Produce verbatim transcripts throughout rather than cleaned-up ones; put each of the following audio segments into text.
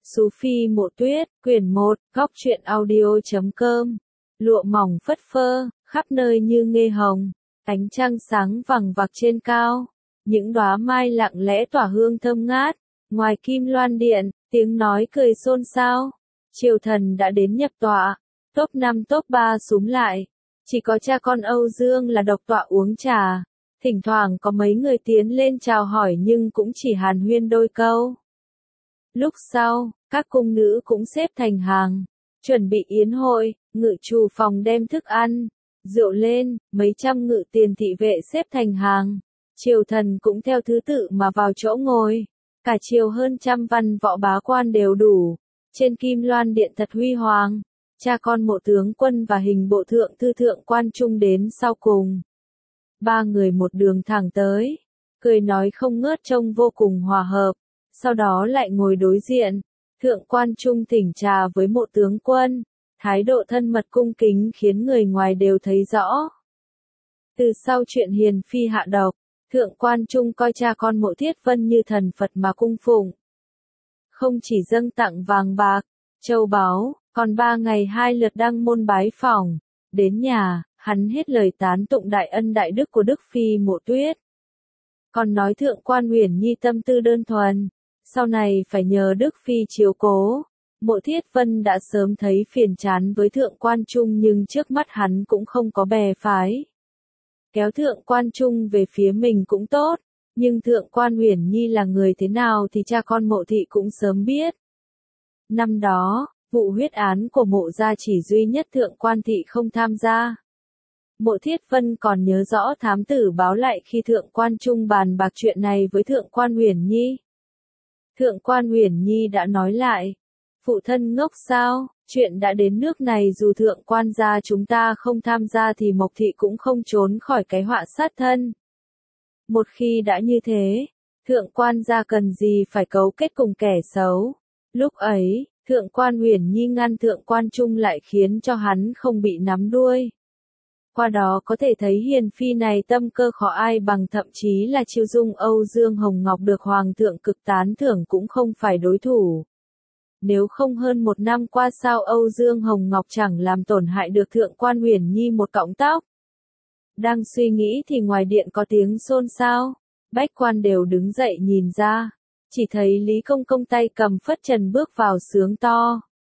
Sú Phi Mộ Tuyết, quyển một, góc truyện audio chấm com. Lụa mỏng phất phơ, khắp nơi như nghê hồng, ánh trăng sáng vằng vặc trên cao, những đóa mai lặng lẽ tỏa hương thơm ngát, ngoài Kim Loan Điện, tiếng nói cười xôn xao. Triều thần đã đến nhập tọa, top năm top ba súm lại, chỉ có cha con Âu Dương là độc tọa uống trà, thỉnh thoảng có mấy người tiến lên chào hỏi nhưng cũng chỉ hàn huyên đôi câu. Lúc sau, các cung nữ cũng xếp thành hàng, chuẩn bị yến hội, ngự trù phòng đem thức ăn, rượu lên, mấy trăm ngự tiền thị vệ xếp thành hàng. Triều thần cũng theo thứ tự mà vào chỗ ngồi, cả triều hơn trăm văn võ bá quan đều đủ, trên Kim Loan Điện thật huy hoàng, cha con Mộ tướng quân và hình bộ thượng thư thượng quan trung đến sau cùng. Ba người một đường thẳng tới, cười nói không ngớt trông vô cùng hòa hợp. Sau đó lại ngồi đối diện, thượng quan trung thỉnh trà với Mộ tướng quân, thái độ thân mật cung kính khiến người ngoài đều thấy rõ. Từ sau chuyện hiền phi hạ độc, thượng quan trung coi cha con Mộ Thiết Vân như thần Phật mà cung phụng. Không chỉ dâng tặng vàng bạc, châu báu, còn ba ngày hai lượt đăng môn bái phỏng, đến nhà, hắn hết lời tán tụng đại ân đại đức của Đức Phi Mộ Tuyết. Còn nói thượng quan Uyển Nhi tâm tư đơn thuần, sau này phải nhờ Đức Phi chiếu cố. Mộ Thiết Vân đã sớm thấy phiền chán với thượng quan trung nhưng trước mắt hắn cũng không có bè phái. Kéo thượng quan trung về phía mình cũng tốt, nhưng thượng quan Uyển Nhi là người thế nào thì cha con Mộ thị cũng sớm biết. Năm đó, vụ huyết án của Mộ gia chỉ duy nhất thượng quan thị không tham gia. Mộ Thiết Vân còn nhớ rõ thám tử báo lại khi thượng quan trung bàn bạc chuyện này với thượng quan Uyển Nhi. Thượng quan Uyển Nhi đã nói lại, phụ thân ngốc sao, chuyện đã đến nước này dù thượng quan gia chúng ta không tham gia thì Mộc thị cũng không trốn khỏi cái họa sát thân. Một khi đã như thế, thượng quan gia cần gì phải cấu kết cùng kẻ xấu. Lúc ấy, thượng quan Uyển Nhi ngăn thượng quan trung lại khiến cho hắn không bị nắm đuôi. Qua đó có thể thấy hiền phi này tâm cơ khó ai bằng, thậm chí là Chiêu Dung Âu Dương Hồng Ngọc được Hoàng thượng cực tán thưởng cũng không phải đối thủ. Nếu không hơn một năm qua sao Âu Dương Hồng Ngọc chẳng làm tổn hại được thượng quan Uyển Nhi một cọng tóc. Đang suy nghĩ thì ngoài điện có tiếng xôn xao, bách quan đều đứng dậy nhìn ra, chỉ thấy Lý Công Công tay cầm phất trần bước vào sướng to.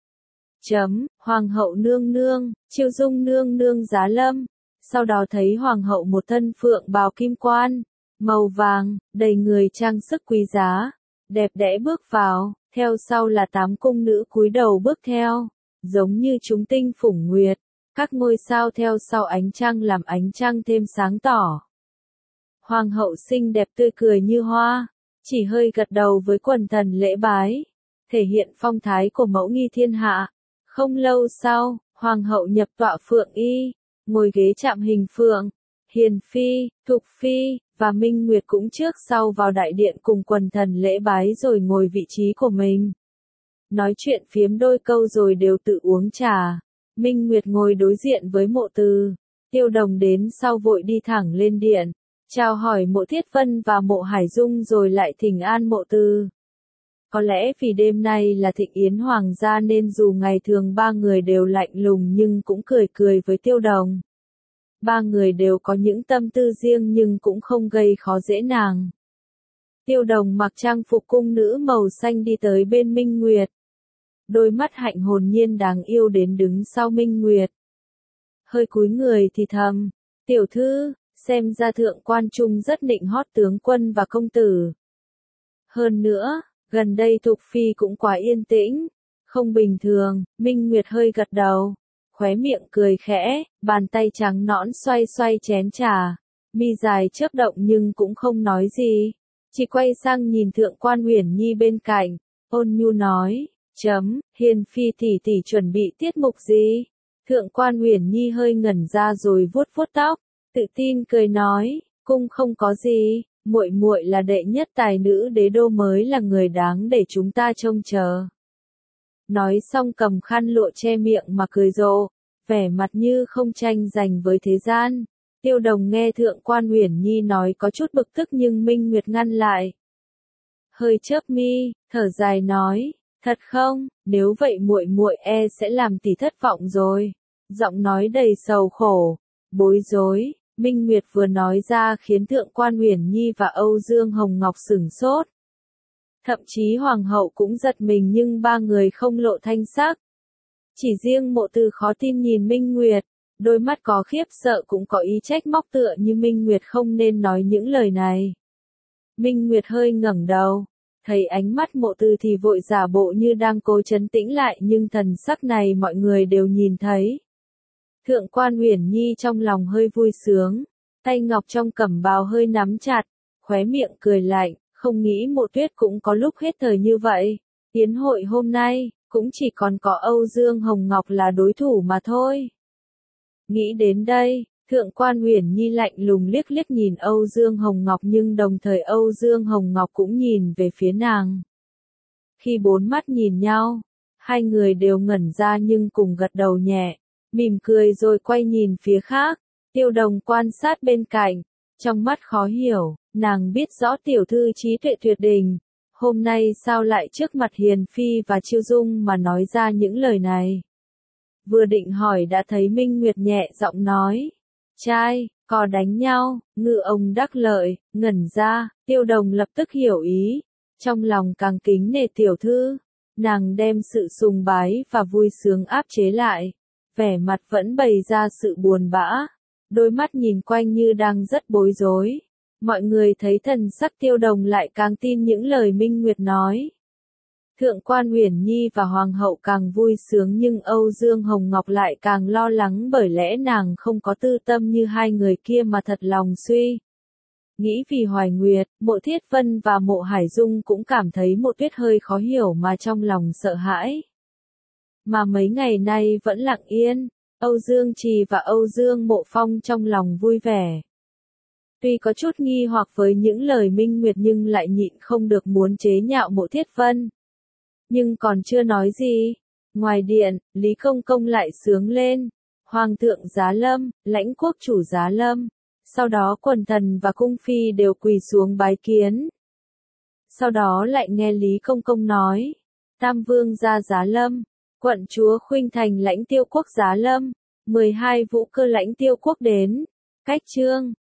Chấm, Hoàng hậu nương nương, Chiêu Dung nương nương giá lâm. Sau đó thấy Hoàng hậu một thân phượng bào kim quan, màu vàng, đầy người trang sức quý giá, đẹp đẽ bước vào, theo sau là tám cung nữ cúi đầu bước theo, giống như chúng tinh phủng nguyệt, các ngôi sao theo sau ánh trăng làm ánh trăng thêm sáng tỏ. Hoàng hậu xinh đẹp tươi cười như hoa, chỉ hơi gật đầu với quần thần lễ bái, thể hiện phong thái của mẫu nghi thiên hạ. Không lâu sau, Hoàng hậu nhập tọa phượng y, ngồi ghế chạm hình phượng. Hiền phi, Thục phi và Minh Nguyệt cũng trước sau vào đại điện cùng quần thần lễ bái rồi ngồi vị trí của mình. Nói chuyện phiếm đôi câu rồi đều tự uống trà. Minh Nguyệt ngồi đối diện với Mộ Từ. Tiêu Đồng đến sau vội đi thẳng lên điện, chào hỏi Mộ Thiết Vân và Mộ Hải Dung rồi lại thỉnh an Mộ Từ. Có lẽ vì đêm nay là thịnh yến hoàng gia nên dù ngày thường ba người đều lạnh lùng nhưng cũng cười cười với Tiêu Đồng. Ba người đều có những tâm tư riêng nhưng cũng không gây khó dễ nàng. Tiêu Đồng mặc trang phục cung nữ màu xanh đi tới bên Minh Nguyệt. Đôi mắt hạnh hồn nhiên đáng yêu đến đứng sau Minh Nguyệt. Hơi cúi người thì thầm, tiểu thư, xem ra thượng quan trung rất nịnh hót tướng quân và công tử. Hơn nữa, gần đây Thục phi cũng quá yên tĩnh, không bình thường. Minh Nguyệt hơi gật đầu, khóe miệng cười khẽ, bàn tay trắng nõn xoay xoay chén trà, mi dài chớp động nhưng cũng không nói gì, chỉ quay sang nhìn thượng quan Uyển Nhi bên cạnh, ôn nhu nói, chấm, hiền phi tỷ tỷ chuẩn bị tiết mục gì? Thượng quan Uyển Nhi hơi ngẩn ra rồi vuốt vuốt tóc, tự tin cười nói, cung không có gì. Muội muội là đệ nhất tài nữ đế đô mới là người đáng để chúng ta trông chờ. Nói xong cầm khăn lụa che miệng mà cười rộ, vẻ mặt như không tranh giành với thế gian. Tiêu Đồng nghe thượng quan Uyển Nhi nói có chút bực tức nhưng Minh Nguyệt ngăn lại. Hơi chớp mi, thở dài nói, Thật không? Nếu vậy muội muội e sẽ làm tỷ thất vọng rồi. Giọng nói đầy sầu khổ, bối rối, Minh Nguyệt vừa nói ra khiến Thượng quan Uyển Nhi và Âu Dương Hồng Ngọc sửng sốt. Thậm chí Hoàng hậu cũng giật mình nhưng ba người không lộ thanh sắc. Chỉ riêng Mộ Từ khó tin nhìn Minh Nguyệt, đôi mắt có khiếp sợ cũng có ý trách móc tựa như Minh Nguyệt không nên nói những lời này. Minh Nguyệt hơi ngẩng đầu, thấy ánh mắt Mộ Từ thì vội giả bộ như đang cố trấn tĩnh lại nhưng thần sắc này mọi người đều nhìn thấy. Thượng quan Uyển Nhi trong lòng hơi vui sướng, tay ngọc trong cẩm bào hơi nắm chặt, khóe miệng cười lạnh, không nghĩ Mộ Tuyết cũng có lúc hết thời như vậy. Yến hội hôm nay, cũng chỉ còn có Âu Dương Hồng Ngọc là đối thủ mà thôi. Nghĩ đến đây, Thượng quan Uyển Nhi lạnh lùng liếc liếc nhìn Âu Dương Hồng Ngọc nhưng đồng thời Âu Dương Hồng Ngọc cũng nhìn về phía nàng. Khi bốn mắt nhìn nhau, hai người đều ngẩn ra nhưng cùng gật đầu nhẹ, mỉm cười rồi quay nhìn phía khác. Tiêu Đồng quan sát bên cạnh, trong mắt khó hiểu, nàng biết rõ tiểu thư trí tuệ tuyệt đỉnh, hôm nay sao lại trước mặt Hiền Phi và Chiêu Dung mà nói ra những lời này. Vừa định hỏi đã thấy Minh Nguyệt nhẹ giọng nói, trai, có đánh nhau, ngự ông đắc lợi, ngẩn ra, Tiêu Đồng lập tức hiểu ý, trong lòng càng kính nể tiểu thư, nàng đem sự sùng bái và vui sướng áp chế lại, vẻ mặt vẫn bày ra sự buồn bã, đôi mắt nhìn quanh như đang rất bối rối. Mọi người thấy thần sắc Tiêu Đồng lại càng tin những lời Minh Nguyệt nói. Thượng quan Uyển Nhi và Hoàng hậu càng vui sướng nhưng Âu Dương Hồng Ngọc lại càng lo lắng bởi lẽ nàng không có tư tâm như hai người kia mà thật lòng suy. Nghĩ vì Hoài Nguyệt, Mộ Thiết Vân và Mộ Hải Dung cũng cảm thấy Mộ Tuyết hơi khó hiểu mà trong lòng sợ hãi. Mà mấy ngày nay vẫn lặng yên, Âu Dương Trì và Âu Dương Mộ Phong trong lòng vui vẻ. Tuy có chút nghi hoặc với những lời Minh Nguyệt nhưng lại nhịn không được muốn chế nhạo Mộ Thiết Vân. Nhưng còn chưa nói gì, ngoài điện, Lý Công Công lại sướng lên, Hoàng thượng Giá Lâm, lãnh quốc chủ Giá Lâm, sau đó quần thần và cung phi đều quỳ xuống bái kiến. Sau đó lại nghe Lý Công Công nói, Tam Vương gia Giá Lâm, quận chúa Khuynh Thành lãnh Tiêu quốc Giá Lâm, mười hai vũ cơ lãnh Tiêu quốc đến, cách trương.